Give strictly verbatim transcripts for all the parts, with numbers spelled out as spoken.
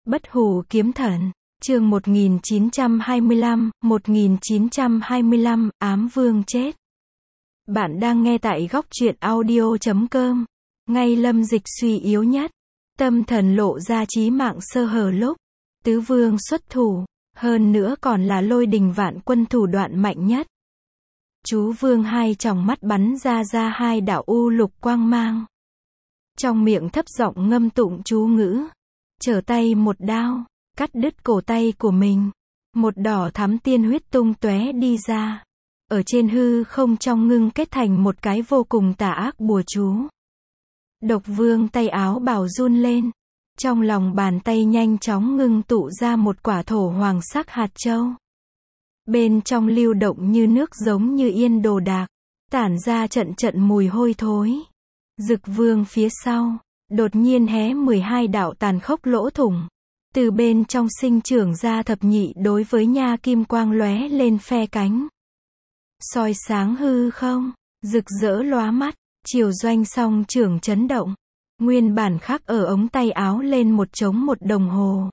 Bất hủ kiếm thần, chương một nghìn chín trăm hai mươi lăm, một nghìn chín trăm hai mươi lăm, ám vương chết. Bạn đang nghe tại góc truyện audio chấm com. Ngay Lâm Dịch suy yếu nhất, tâm thần lộ ra chí mạng sơ hở lúc tứ vương xuất thủ, hơn nữa còn là lôi đình vạn quân thủ đoạn mạnh nhất. Chú vương hai tròng mắt bắn ra ra hai đạo u lục quang mang. Trong miệng thấp giọng ngâm tụng chú ngữ. Trở tay một đao, cắt đứt cổ tay của mình. Một đỏ thắm tiên huyết tung tóe đi ra. Ở trên hư không trong ngưng kết thành một cái vô cùng tà ác bùa chú. Độc vương tay áo bào run lên. Trong lòng bàn tay nhanh chóng ngưng tụ ra một quả thổ hoàng sắc hạt châu. Bên trong lưu động như nước giống như yên đồ đạc. Tản ra trận trận mùi hôi thối. Dực vương phía sau, đột nhiên hé mười hai đạo tàn khốc lỗ thủng. Từ bên trong sinh trưởng ra thập nhị đối với nha kim quang lóe lên phe cánh. Soi sáng hư không, rực rỡ lóa mắt, chiều doanh song trưởng chấn động. Nguyên bản khắc ở ống tay áo lên một trống một đồng hồ.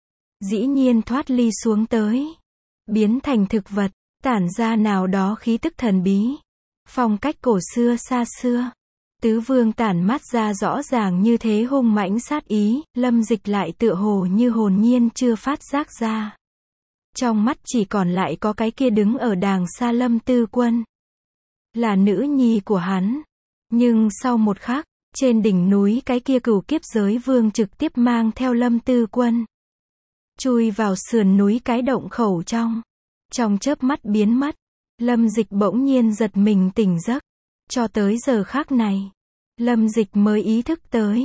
Dĩ nhiên thoát ly xuống tới. Biến thành thực vật, tản ra nào đó khí tức thần bí. Phong cách cổ xưa xa xưa. Tứ vương tản mát ra rõ ràng như thế hung mãnh sát ý, Lâm Dịch lại tựa hồ như hồn nhiên chưa phát giác ra. Trong mắt chỉ còn lại có cái kia đứng ở đàng xa Lâm Tư Quân. Là nữ nhi của hắn. Nhưng sau một khắc, trên đỉnh núi cái kia cửu kiếp giới vương trực tiếp mang theo Lâm Tư Quân. Chui vào sườn núi cái động khẩu trong. Trong chớp mắt biến mất, Lâm Dịch bỗng nhiên giật mình tỉnh giấc. Cho tới giờ khắc này, Lâm Dịch mới ý thức tới.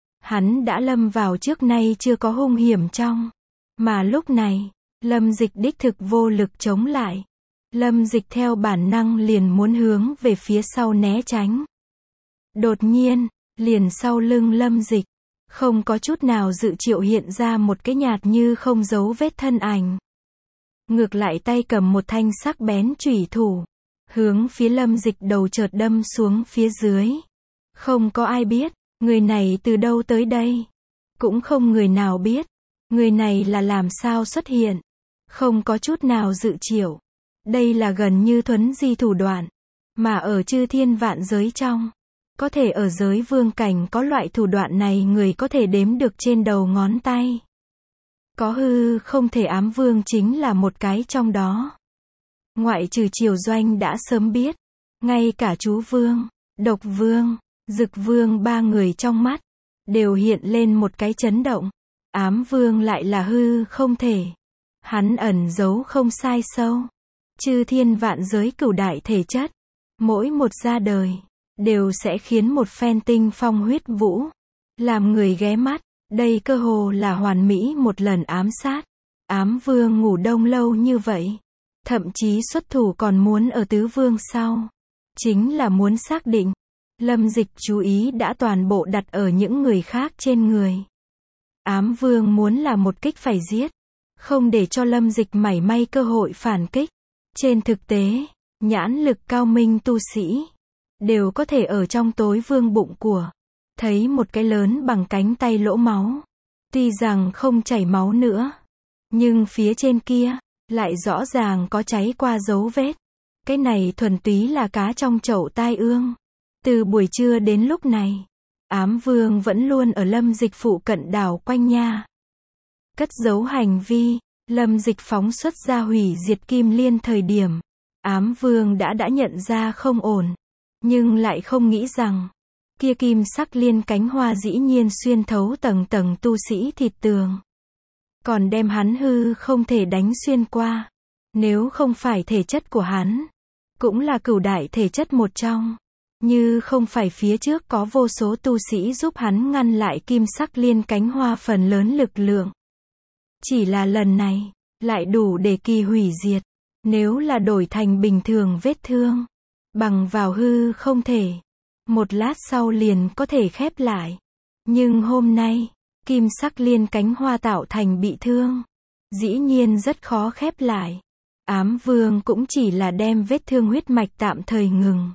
Hắn đã lâm vào trước nay chưa có hung hiểm trong. Mà lúc này, Lâm Dịch đích thực vô lực chống lại. Lâm Dịch theo bản năng liền muốn hướng về phía sau né tránh. Đột nhiên, liền sau lưng Lâm Dịch, không có chút nào dự triệu hiện ra một cái nhạt như không dấu vết thân ảnh. Ngược lại tay cầm một thanh sắc bén chủy thủ. Hướng phía Lâm Dịch đầu chợt đâm xuống phía dưới. Không có ai biết, người này từ đâu tới đây. Cũng không người nào biết, người này là làm sao xuất hiện. Không có chút nào dự triệu. Đây là gần như thuấn di thủ đoạn. Mà ở chư thiên vạn giới trong. Có thể ở giới vương cảnh có loại thủ đoạn này người có thể đếm được trên đầu ngón tay. Có hư không thể ám vương chính là một cái trong đó. Ngoại trừ Triều Doanh đã sớm biết, ngay cả chú vương, độc vương, dực vương ba người trong mắt, đều hiện lên một cái chấn động. Ám vương lại là hư không thể. Hắn ẩn giấu không sai sâu. Chư thiên vạn giới cửu đại thể chất. Mỗi một ra đời, đều sẽ khiến một phen tinh phong huyết vũ. Làm người ghé mắt, đây cơ hồ là hoàn mỹ một lần ám sát. Ám vương ngủ đông lâu như vậy. Thậm chí xuất thủ còn muốn ở tứ vương sau. Chính là muốn xác định. Lâm Dịch chú ý đã toàn bộ đặt ở những người khác trên người. Ám vương muốn là một kích phải giết. Không để cho Lâm Dịch mảy may cơ hội phản kích. Trên thực tế, nhãn lực cao minh tu sĩ. Đều có thể ở trong tối vương bụng của. Thấy một cái lớn bằng cánh tay lỗ máu. Tuy rằng không chảy máu nữa. Nhưng phía trên kia. Lại rõ ràng có cháy qua dấu vết. Cái này thuần túy là cá trong chậu tai ương. Từ buổi trưa đến lúc này, ám vương vẫn luôn ở Lâm Dịch phụ cận đảo quanh nha. Cất giấu hành vi, Lâm Dịch phóng xuất ra hủy diệt kim liên thời điểm. Ám vương đã đã nhận ra không ổn. Nhưng lại không nghĩ rằng, kia kim sắc liên cánh hoa dĩ nhiên xuyên thấu tầng tầng tu sĩ thịt tường. Còn đem hắn hư không thể đánh xuyên qua. Nếu không phải thể chất của hắn, cũng là cửu đại thể chất một trong. Như không phải phía trước có vô số tu sĩ giúp hắn ngăn lại kim sắc liên cánh hoa phần lớn lực lượng. Chỉ là lần này, lại đủ để kỳ hủy diệt. Nếu là đổi thành bình thường vết thương, bằng vào hư không thể. Một lát sau liền có thể khép lại. Nhưng hôm nay, kim sắc liên cánh hoa tạo thành bị thương. Dĩ nhiên rất khó khép lại. Ám vương cũng chỉ là đem vết thương huyết mạch tạm thời ngừng.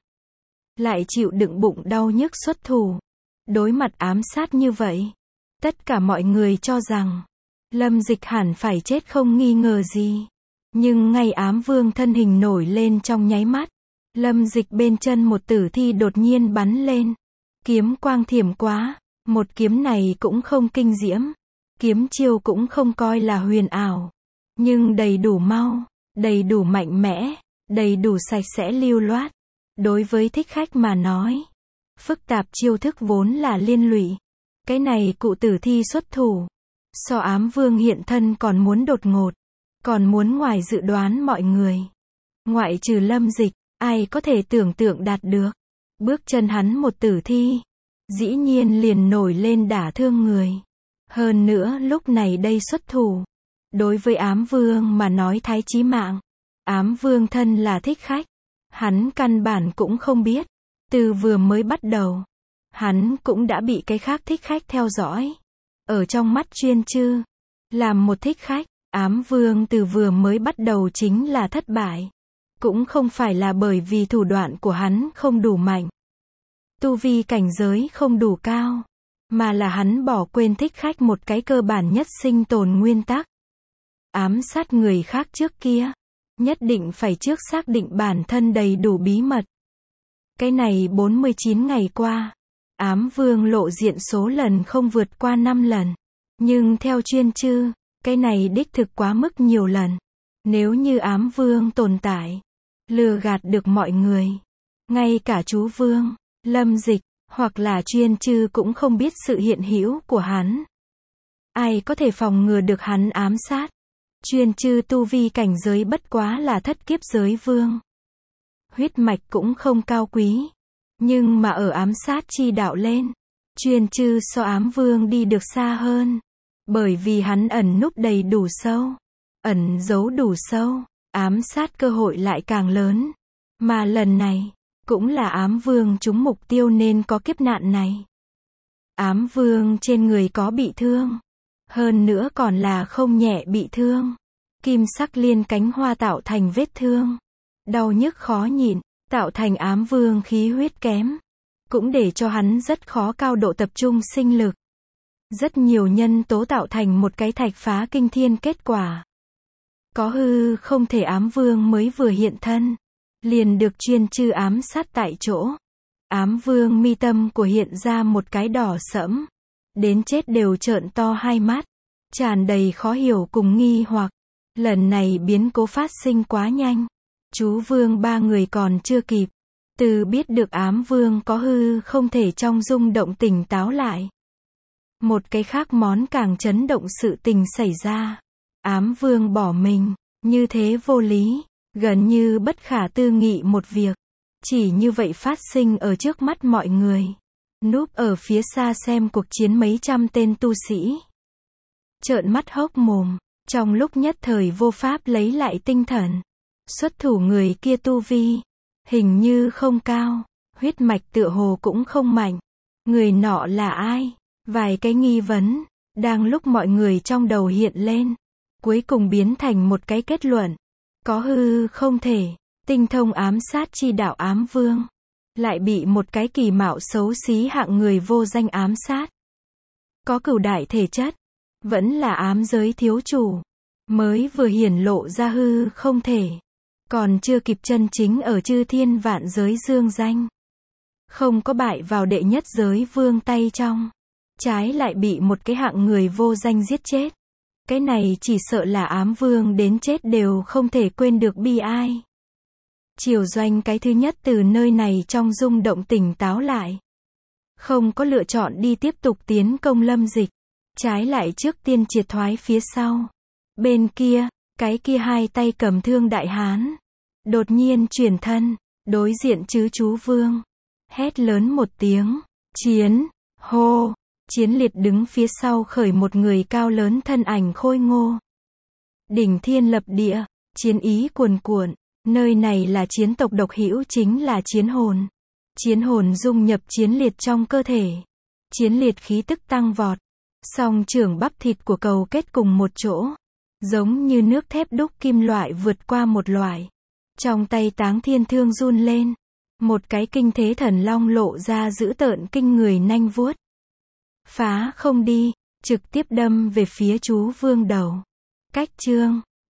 Lại chịu đựng bụng đau nhức xuất thủ. Đối mặt ám sát như vậy. Tất cả mọi người cho rằng. Lâm Dịch hẳn phải chết không nghi ngờ gì. Nhưng ngay ám vương thân hình nổi lên trong nháy mắt, Lâm Dịch bên chân một tử thi đột nhiên bắn lên. Kiếm quang thiểm quá, một kiếm này cũng không kinh diễm, kiếm chiêu cũng không coi là huyền ảo, nhưng đầy đủ mau, đầy đủ mạnh mẽ, đầy đủ sạch sẽ lưu loát. Đối với thích khách mà nói, phức tạp chiêu thức vốn là liên lụy. Cái này cụ tử thi xuất thủ, so ám vương hiện thân còn muốn đột ngột, còn muốn ngoài dự đoán mọi người. Ngoại trừ Lâm Dịch, ai có thể tưởng tượng đạt được. Bước chân hắn một tử thi, dĩ nhiên liền nổi lên đả thương người. Hơn nữa lúc này đây xuất thủ, đối với ám vương mà nói thái chí mạng. Ám vương thân là thích khách, hắn căn bản cũng không biết. Từ vừa mới bắt đầu, hắn cũng đã bị cái khác thích khách theo dõi. Ở trong mắt Chuyên Chư, làm một thích khách, ám vương từ vừa mới bắt đầu chính là thất bại. Cũng không phải là bởi vì thủ đoạn của hắn không đủ mạnh, tu vi cảnh giới không đủ cao, mà là hắn bỏ quên thích khách một cái cơ bản nhất sinh tồn nguyên tắc. Ám sát người khác trước kia, nhất định phải trước xác định bản thân đầy đủ bí mật. Cái này bốn mươi chín ngày qua, ám vương lộ diện số lần không vượt qua năm lần. Nhưng theo Chuyên Chư, cái này đích thực quá mức nhiều lần. Nếu như ám vương tồn tại, lừa gạt được mọi người, ngay cả chú vương, Lâm Dịch, hoặc là Chuyên Chư cũng không biết sự hiện hữu của hắn. Ai có thể phòng ngừa được hắn ám sát? Chuyên Chư tu vi cảnh giới bất quá là thất kiếp giới vương. Huyết mạch cũng không cao quý. Nhưng mà ở ám sát chi đạo lên, Chuyên Chư so ám vương đi được xa hơn. Bởi vì hắn ẩn núp đầy đủ sâu, ẩn giấu đủ sâu, ám sát cơ hội lại càng lớn. Mà lần này, cũng là ám vương trúng mục tiêu nên có kiếp nạn này. Ám vương trên người có bị thương, hơn nữa còn là không nhẹ bị thương. Kim sắc liên cánh hoa tạo thành vết thương, đau nhức khó nhịn, tạo thành ám vương khí huyết kém, cũng để cho hắn rất khó cao độ tập trung sinh lực. Rất nhiều nhân tố tạo thành một cái thạch phá kinh thiên kết quả. Có hư không thể ám vương mới vừa hiện thân, liền được Chuyên Chư ám sát tại chỗ. Ám vương mi tâm của hiện ra một cái đỏ sẫm, đến chết đều trợn to hai mắt, tràn đầy khó hiểu cùng nghi hoặc. Lần này biến cố phát sinh quá nhanh, chú vương ba người còn chưa kịp từ biết được ám vương có hư không thể trong rung động tỉnh táo lại. Một cái khác món càng chấn động sự tình xảy ra. Ám vương bỏ mình, như thế vô lý, gần như bất khả tư nghị một việc. Chỉ như vậy phát sinh ở trước mắt mọi người. Núp ở phía xa xem cuộc chiến mấy trăm tên tu sĩ, trợn mắt hốc mồm, trong lúc nhất thời vô pháp lấy lại tinh thần. Xuất thủ người kia tu vi, hình như không cao, huyết mạch tựa hồ cũng không mạnh. Người nọ là ai? Vài cái nghi vấn, đang lúc mọi người trong đầu hiện lên, cuối cùng biến thành một cái kết luận. Có hư không thể, tinh thông ám sát chi đạo ám vương, lại bị một cái kỳ mạo xấu xí hạng người vô danh ám sát. Có cửu đại thể chất, vẫn là ám giới thiếu chủ, mới vừa hiển lộ ra hư không thể, còn chưa kịp chân chính ở chư thiên vạn giới dương danh. Không có bại vào đệ nhất giới vương tay trong, trái lại bị một cái hạng người vô danh giết chết. Cái này chỉ sợ là ám vương đến chết đều không thể quên được bi ai. Triều Doanh cái thứ nhất từ nơi này trong rung động tỉnh táo lại. Không có lựa chọn đi tiếp tục tiến công Lâm Dịch, trái lại trước tiên triệt thoái phía sau. Bên kia, cái kia hai tay cầm thương đại hán, đột nhiên chuyển thân, đối diện chứ chú vương. Hét lớn một tiếng, chiến, hô. Chiến liệt đứng phía sau khởi một người cao lớn thân ảnh khôi ngô. Đỉnh thiên lập địa, chiến ý cuồn cuộn, nơi này là chiến tộc độc hữu chính là chiến hồn. Chiến hồn dung nhập chiến liệt trong cơ thể. Chiến liệt khí tức tăng vọt, song trưởng bắp thịt của cầu kết cùng một chỗ, giống như nước thép đúc kim loại vượt qua một loại. Trong tay Táng Thiên Thương run lên, một cái kinh thế thần long lộ ra dữ tợn kinh người nanh vuốt. Phá không đi, trực tiếp đâm về phía chú vương đầu. Cách chương